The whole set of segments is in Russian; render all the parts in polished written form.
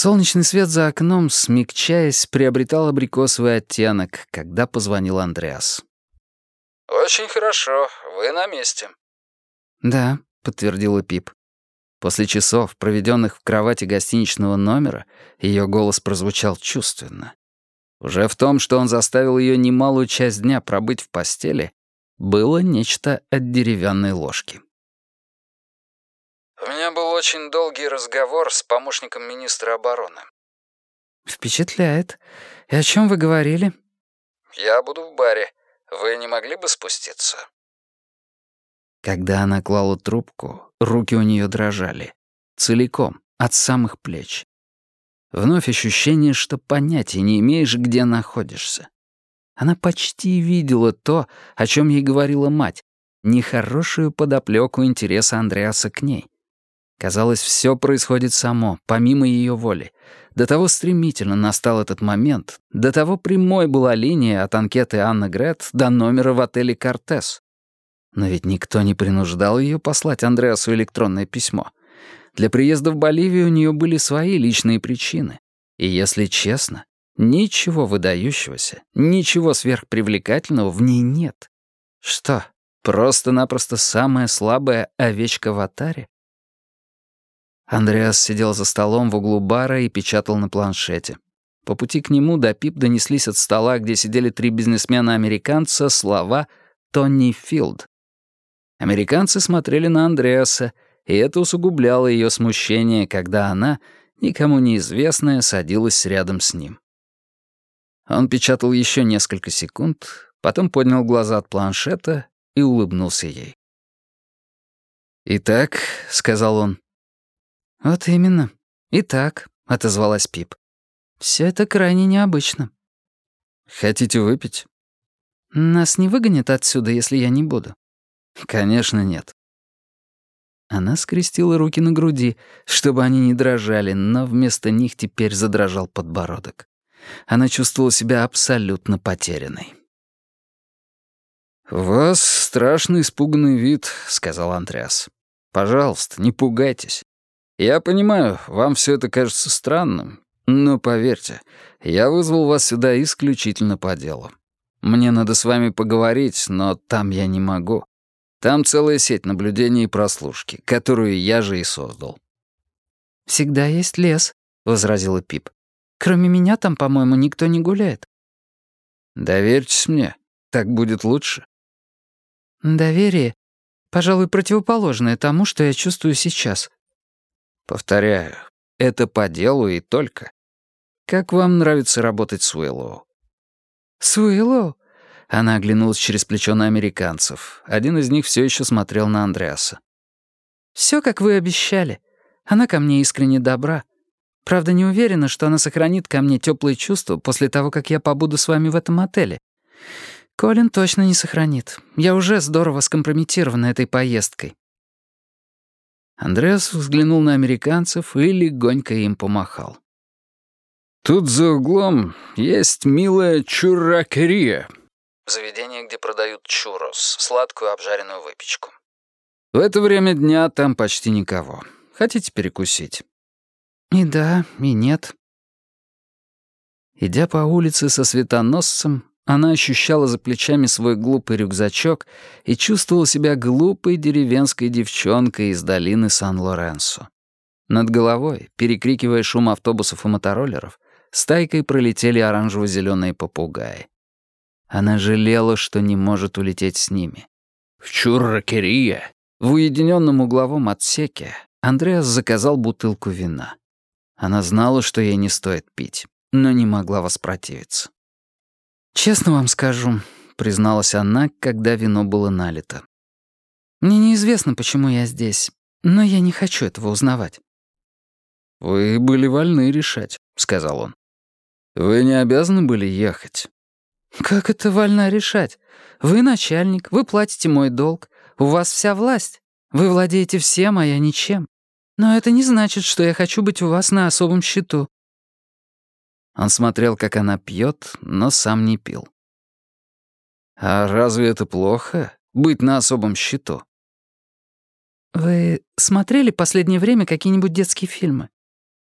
Солнечный свет за окном, смягчаясь, приобретал абрикосовый оттенок, когда позвонил Андреас. «Очень хорошо, вы на месте». «Да», — подтвердила Пип. После часов, проведенных в кровати гостиничного номера, ее голос прозвучал чувственно. Уже в том, что он заставил ее немалую часть дня пробыть в постели, было нечто от деревянной ложки. «У меня был очень долгий разговор с помощником министра обороны». «Впечатляет. И о чем вы говорили?» «Я буду в баре. Вы не могли бы спуститься?» Когда она клала трубку, руки у нее дрожали. Целиком, от самых плеч. Вновь ощущение, что понятия не имеешь, где находишься. Она почти видела то, о чем ей говорила мать, нехорошую подоплеку интереса Андреаса к ней. Казалось, все происходит само, помимо ее воли. До того стремительно настал этот момент, до того прямой была линия от анкеты Анны Грет до номера в отеле «Кортес». Но ведь никто не принуждал ее послать Андреасу электронное письмо. Для приезда в Боливию у нее были свои личные причины. И если честно, ничего выдающегося, ничего сверхпривлекательного в ней нет. Что, просто-напросто самая слабая овечка в атаре? Андреас сидел за столом в углу бара и печатал на планшете. По пути к нему до Пип донеслись от стола, где сидели 3 бизнесмена-американца, слова «Тони Филд». Американцы смотрели на Андреаса, и это усугубляло ее смущение, когда она, никому неизвестная, садилась рядом с ним. Он печатал еще несколько секунд, потом поднял глаза от планшета и улыбнулся ей. «Итак», — сказал он. «Вот именно. Итак», — отозвалась Пип. «Все это крайне необычно». «Хотите выпить?» «Нас не выгонят отсюда, если я не буду?» «Конечно, нет». Она скрестила руки на груди, чтобы они не дрожали, но вместо них теперь задрожал подбородок. Она чувствовала себя абсолютно потерянной. «У вас страшно испуганный вид», — сказал Андреас. «Пожалуйста, не пугайтесь. Я понимаю, вам все это кажется странным, но поверьте, я вызвал вас сюда исключительно по делу. Мне надо с вами поговорить, но там я не могу. Там целая сеть наблюдений и прослушки, которую я же и создал». «Всегда есть лес», — возразила Пип. «Кроме меня там, по-моему, никто не гуляет». «Доверьтесь мне, так будет лучше». «Доверие, пожалуй, противоположное тому, что я чувствую сейчас». «Повторяю, это по делу и только. Как вам нравится работать с Уиллоу?» «С Уиллоу?» Она оглянулась через плечо на американцев. Один из них все еще смотрел на Андреаса. «Все, как вы обещали. Она ко мне искренне добра. Правда, не уверена, что она сохранит ко мне теплые чувства после того, как я побуду с вами в этом отеле. Колин точно не сохранит. Я уже здорово скомпрометирована этой поездкой». Андреас взглянул на американцев и легонько им помахал. «Тут за углом есть милая чурракерия». Заведение, где продают чуррос, сладкую обжаренную выпечку. В это время дня там почти никого. Хотите перекусить? И да, и нет. Идя по улице со светоносцем, она ощущала за плечами свой глупый рюкзачок и чувствовала себя глупой деревенской девчонкой из долины Сан-Лоренсо. Над головой, перекрикивая шум автобусов и мотороллеров, стайкой пролетели оранжево-зеленые попугаи. Она жалела, что не может улететь с ними. В чурракерия, в уединенном угловом отсеке, Андреас заказал бутылку вина. Она знала, что ей не стоит пить, но не могла воспротивиться. «Честно вам скажу», — призналась она, когда вино было налито. «Мне неизвестно, почему я здесь, но я не хочу этого узнавать». «Вы были вольны решать», — сказал он. «Вы не обязаны были ехать». «Как это вольно решать? Вы начальник, вы платите мой долг, у вас вся власть. Вы владеете всем, а я ничем. Но это не значит, что я хочу быть у вас на особом счету». Он смотрел, как она пьет, но сам не пил. «А разве это плохо, быть на особом счету?» «Вы смотрели последнее время какие-нибудь детские фильмы?»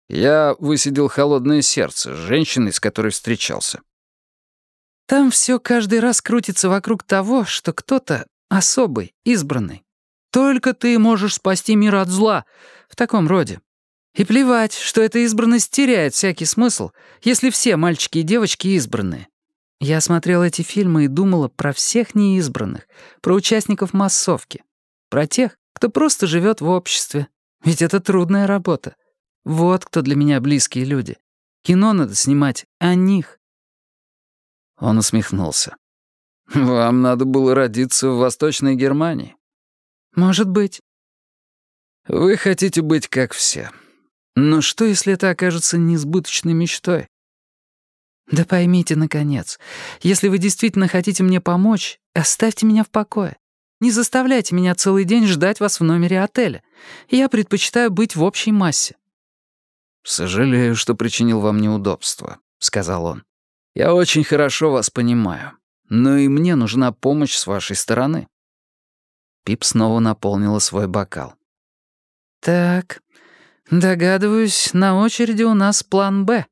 Я высидел «Холодное сердце» с женщиной, с которой встречался. Там все каждый раз крутится вокруг того, что кто-то особый, избранный. Только ты можешь спасти мир от зла. В таком роде. И плевать, что эта избранность теряет всякий смысл, если все мальчики и девочки избранные. Я смотрела эти фильмы и думала про всех неизбранных, про участников массовки, про тех, кто просто живет в обществе. Ведь это трудная работа. Вот кто для меня близкие люди. Кино надо снимать о них. Он усмехнулся. «Вам надо было родиться в Восточной Германии». Может быть. «Вы хотите быть как все. Но что, если это окажется несбыточной мечтой?» Да поймите, наконец, если вы действительно хотите мне помочь, оставьте меня в покое. Не заставляйте меня целый день ждать вас в номере отеля. Я предпочитаю быть в общей массе». «Сожалею, что причинил вам неудобства», — сказал он. «Я очень хорошо вас понимаю, но и мне нужна помощь с вашей стороны». Пип снова наполнила свой бокал. «Так, догадываюсь, на очереди у нас план «Б».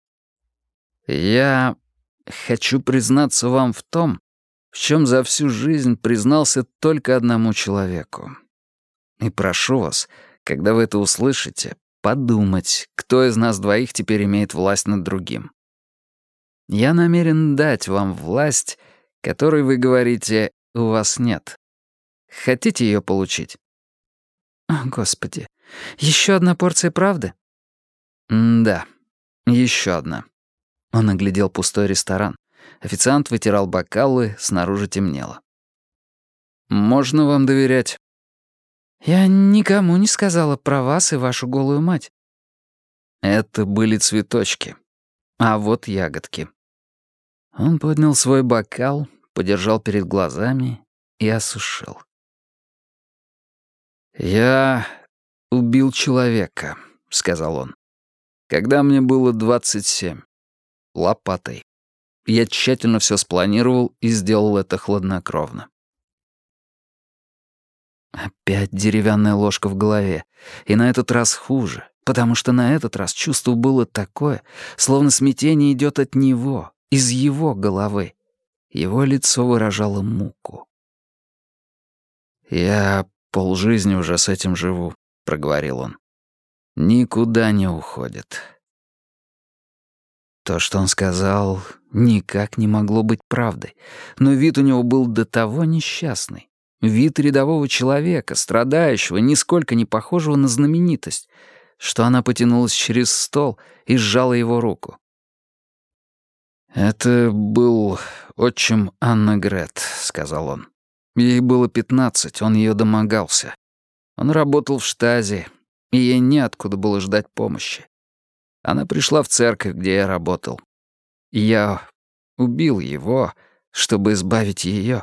«Я хочу признаться вам в том, в чем за всю жизнь признался только одному человеку. И прошу вас, когда вы это услышите, подумать, кто из нас двоих теперь имеет власть над другим. Я намерен дать вам власть, которой, вы говорите, у вас нет. Хотите ее получить?» О, Господи, еще одна порция правды? «Да, еще одна». Он оглядел пустой ресторан. Официант вытирал бокалы, снаружи темнело. «Можно вам доверять?» Я никому не сказала про вас и вашу голую мать. Это были цветочки. А вот ягодки. Он поднял свой бокал, подержал перед глазами и осушил. «Я убил человека», — сказал он. «Когда мне было 27. Лопатой. Я тщательно все спланировал и сделал это хладнокровно». Опять деревянная ложка в голове. И на этот раз хуже, потому что на этот раз чувство было такое, словно смятение идет от него, из его головы. Его лицо выражало муку. «Я полжизни уже с этим живу», — проговорил он. «Никуда не уходит». То, что он сказал, никак не могло быть правдой, но вид у него был до того несчастный. Вид рядового человека, страдающего, нисколько не похожего на знаменитость, что она потянулась через стол и сжала его руку. «Это был отчим Анна Грет», — сказал он. «Ей было 15, он ее домогался. Он работал в штазе, и ей неоткуда было ждать помощи. Она пришла в церковь, где я работал. Я убил его, чтобы избавить ее».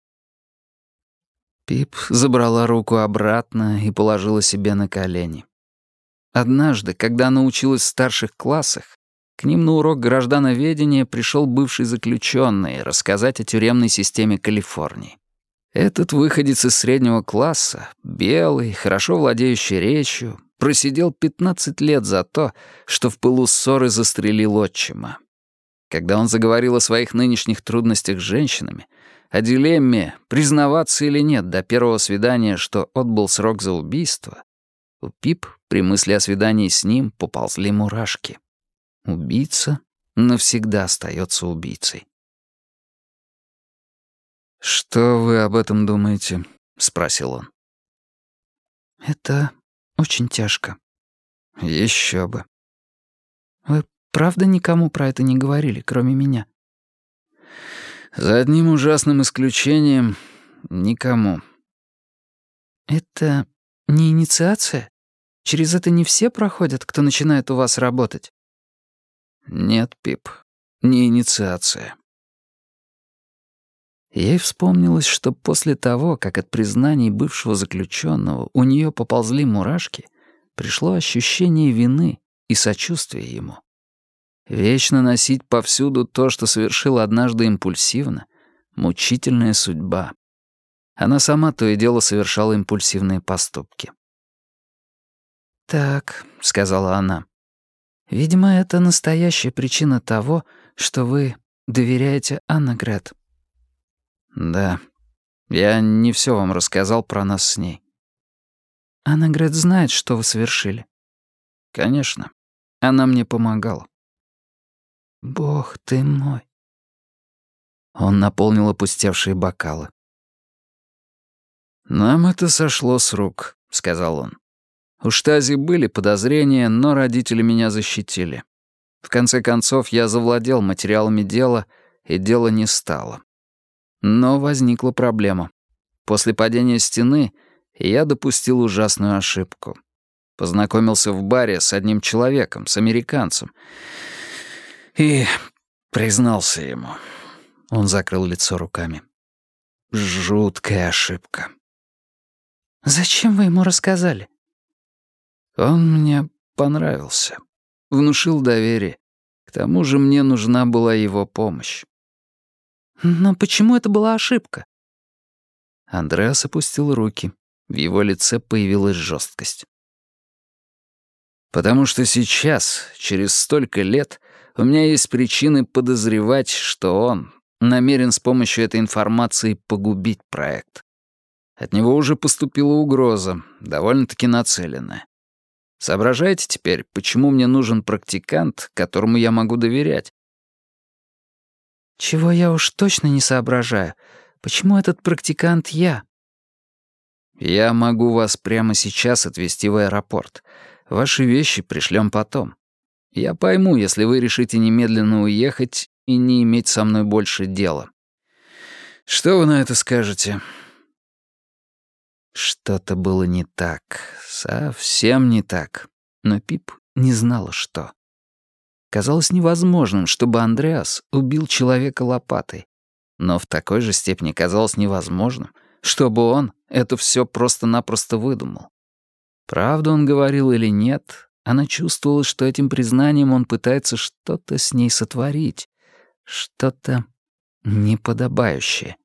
Пип забрала руку обратно и положила себе на колени. Однажды, когда она училась в старших классах, к ним на урок граждановедения пришел бывший заключенный рассказать о тюремной системе Калифорнии. Этот выходец из среднего класса, белый, хорошо владеющий речью, просидел 15 лет за то, что в пылу ссоры застрелил отчима. Когда он заговорил о своих нынешних трудностях с женщинами, о дилемме, признаваться или нет до первого свидания, что отбыл срок за убийство, у Пип при мысли о свидании с ним поползли мурашки. Убийца навсегда остается убийцей. «Что вы об этом думаете?» — спросил он. Это очень тяжко. Еще бы. Вы правда никому про это не говорили, кроме меня? За одним ужасным исключением — никому. Это не инициация? Через это не все проходят, кто начинает у вас работать? Нет, Пип, не инициация. Ей вспомнилось, что после того, как от признаний бывшего заключенного у нее поползли мурашки, пришло ощущение вины и сочувствия ему. Вечно носить повсюду то, что совершила однажды импульсивно — мучительная судьба. Она сама то и дело совершала импульсивные поступки. «Так», — сказала она, Видимо, это настоящая причина того, что вы доверяете Аннегрет. Да, я не все вам рассказал про нас с ней. Аннегрет знает, что вы совершили. Конечно, она мне помогала. Бог ты мой. Он наполнил опустевшие бокалы. «Нам это сошло с рук», — сказал он. «У Штази были подозрения, но родители меня защитили. В конце концов, я завладел материалами дела, и дело не стало. Но возникла проблема. После падения стены я допустил ужасную ошибку. Познакомился в баре с одним человеком, с американцем, и признался ему». Он закрыл лицо руками. «Жуткая ошибка». «Зачем вы ему рассказали?» Он мне понравился. Внушил доверие. К тому же мне нужна была его помощь. «Но почему это была ошибка?» Андреас опустил руки. В его лице появилась жесткость. «Потому что сейчас, через столько лет, у меня есть причины подозревать, что он намерен с помощью этой информации погубить проект. От него уже поступила угроза, довольно-таки нацеленная. Соображаете теперь, почему мне нужен практикант, которому я могу доверять?» «Чего я уж точно не соображаю. Почему этот практикант я?» «Я могу вас прямо сейчас отвезти в аэропорт. Ваши вещи пришлем потом. Я пойму, если вы решите немедленно уехать и не иметь со мной больше дела. Что вы на это скажете?» Что-то было не так, совсем не так. Но Пип не знала, что. Казалось невозможным, чтобы Андреас убил человека лопатой. Но в такой же степени казалось невозможным, чтобы он это все просто-напросто выдумал. Правду он говорил или нет, она чувствовала, что этим признанием он пытается что-то с ней сотворить, что-то неподобающее.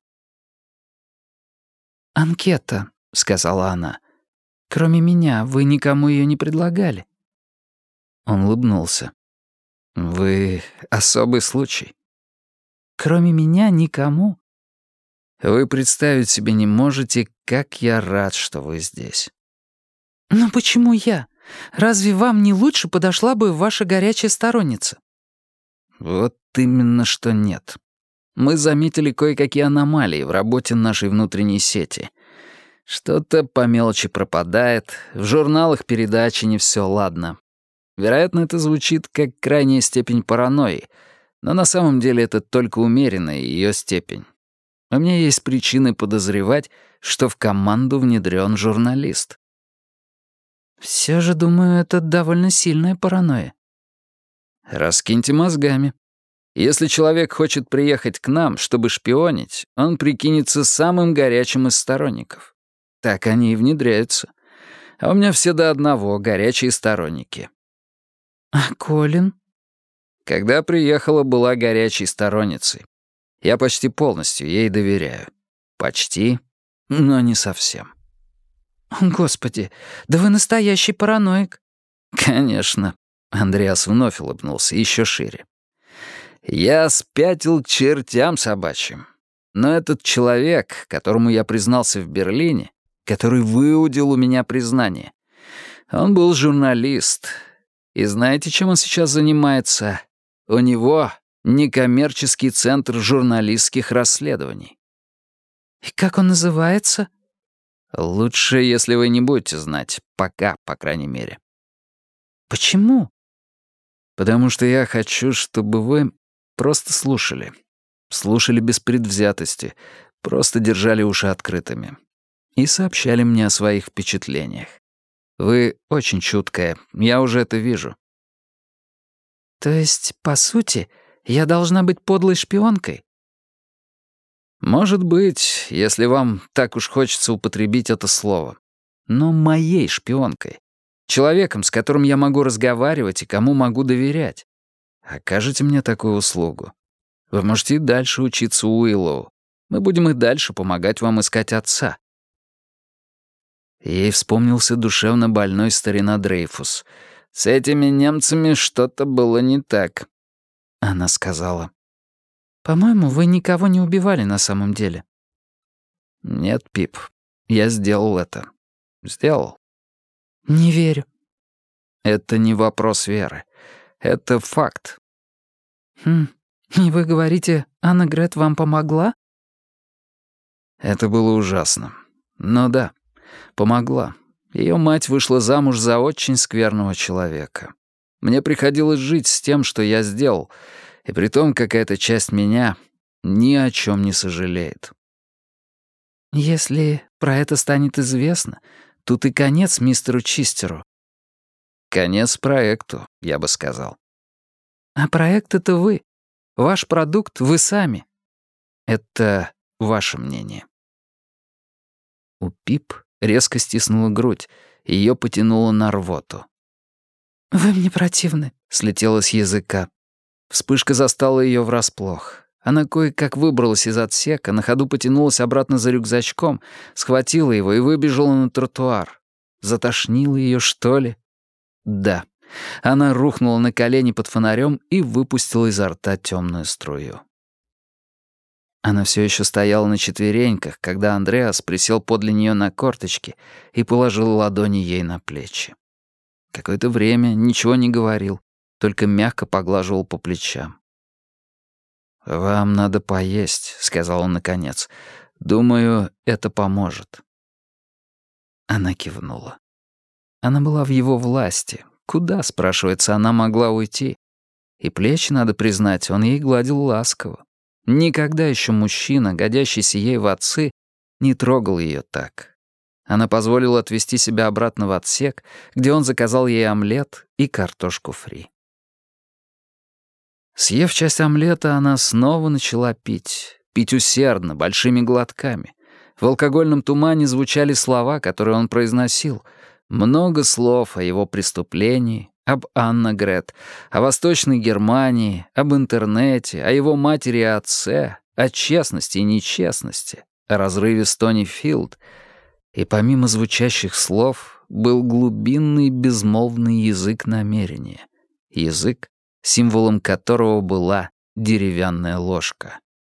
«Анкета», — сказала она. «Кроме меня, вы никому ее не предлагали?» Он улыбнулся. «Вы особый случай». «Кроме меня никому?» «Вы представить себе не можете, как я рад, что вы здесь». «Но почему я? Разве вам не лучше подошла бы ваша горячая сторонница?» «Вот именно что нет. Мы заметили кое-какие аномалии в работе нашей внутренней сети. Что-то по мелочи пропадает, в журналах передачи не все ладно. Вероятно, это звучит как крайняя степень паранойи, но на самом деле это только умеренная ее степень. У меня есть причины подозревать, что в команду внедрен журналист». «Все же, думаю, это довольно сильная паранойя». «Раскиньте мозгами. Если человек хочет приехать к нам, чтобы шпионить, он прикинется самым горячим из сторонников. Так они и внедряются. А у меня все до одного горячие сторонники». «А Колин?» Когда приехала, была горячей сторонницей. Я почти полностью ей доверяю. Почти, но не совсем». «Господи, да вы настоящий параноик». «Конечно». Андреас вновь улыбнулся еще шире. «Я спятил к чертям собачьим. Но этот человек, которому я признался в Берлине, который выудил у меня признание, он был журналист. И знаете, чем он сейчас занимается? У него некоммерческий центр журналистских расследований». «И как он называется?» «Лучше, если вы не будете знать. Пока, по крайней мере». «Почему?» «Потому что я хочу, чтобы вы просто слушали. Слушали без предвзятости, просто держали уши открытыми. И сообщали мне о своих впечатлениях. Вы очень чуткая, я уже это вижу». «То есть, по сути, я должна быть подлой шпионкой?» «Может быть, если вам так уж хочется употребить это слово. Но моей шпионкой. Человеком, с которым я могу разговаривать и кому могу доверять. Окажете мне такую услугу. Вы можете и дальше учиться у Уиллоу. Мы будем и дальше помогать вам искать отца». Ей вспомнился душевно больной старина Дрейфус. С этими немцами что-то было не так. Она сказала: «По-моему, вы никого не убивали на самом деле». Нет, Пип, я сделал это. Сделал. «Не верю». Это не вопрос веры. Это факт. И вы говорите, Анна Грет вам помогла?» Это было ужасно. Но да, помогла. Ее мать вышла замуж за очень скверного человека. Мне приходилось жить с тем, что я сделал, и притом какая-то часть меня ни о чем не сожалеет. «Если про это станет известно, тут и конец мистеру Чистеру». Конец проекту, я бы сказал. «А проект — это вы. Ваш продукт — вы сами». Это ваше мнение. У Пип резко стиснула грудь, и ее потянуло на рвоту. «Вы мне противны», — слетело с языка. Вспышка застала ее врасплох. Она кое-как выбралась из отсека, на ходу потянулась обратно за рюкзачком, схватила его и выбежала на тротуар. Затошнило ее, что ли? Да. Она рухнула на колени под фонарем и выпустила изо рта темную струю. Она все еще стояла на четвереньках, когда Андреас присел подле нее на корточки и положил ладони ей на плечи. Какое-то время ничего не говорил, только мягко поглаживал по плечам. «Вам надо поесть», — сказал он наконец. «Думаю, это поможет». Она кивнула. Она была в его власти. Куда, спрашивается, она могла уйти? И плечи, надо признать, он ей гладил ласково. Никогда еще мужчина, годящийся ей в отцы, не трогал ее так. Она позволила отвезти себя обратно в отсек, где он заказал ей омлет и картошку фри. Съев часть омлета, она снова начала пить. Пить усердно, большими глотками. В алкогольном тумане звучали слова, которые он произносил. Много слов о его преступлении, об Анна Грет, о Восточной Германии, об интернете, о его матери и отце, о честности и нечестности, о разрыве с Тони Филд. И помимо звучащих слов был глубинный безмолвный язык намерения. Язык, символом которого была деревянная ложка.